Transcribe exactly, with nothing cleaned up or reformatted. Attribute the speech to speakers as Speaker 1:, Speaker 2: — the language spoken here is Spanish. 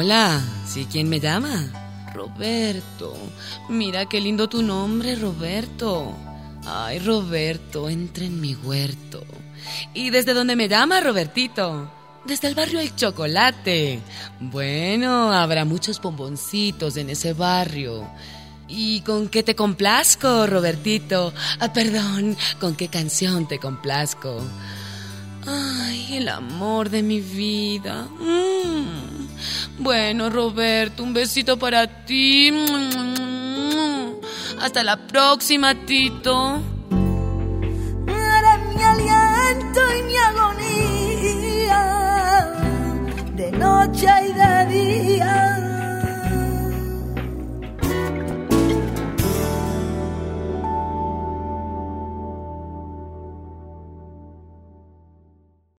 Speaker 1: Hola, ¿sí quién me llama? Roberto. Mira qué lindo tu nombre, Roberto. Ay, Roberto, entra en mi huerto. ¿Y desde dónde me llama, Robertito? Desde el barrio El Chocolate. Bueno, habrá muchos bomboncitos en ese barrio. ¿Y con qué te complazco, Robertito? Ah, perdón, ¿con qué canción te complazco? Ay, el amor de mi vida. Mm. Bueno, Roberto, un besito para ti. Hasta la próxima, Tito.
Speaker 2: Eres mi aliento y mi agonía. De noche